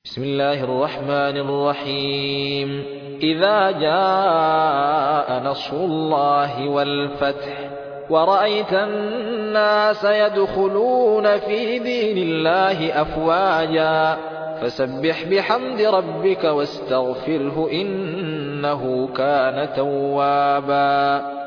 بسم الله الرحمن الرحيم. إذا جاء نصر الله والفتح ورأيت الناس يدخلون في دين الله أفواجا فسبح بحمد ربك واستغفره إنه كان توابا.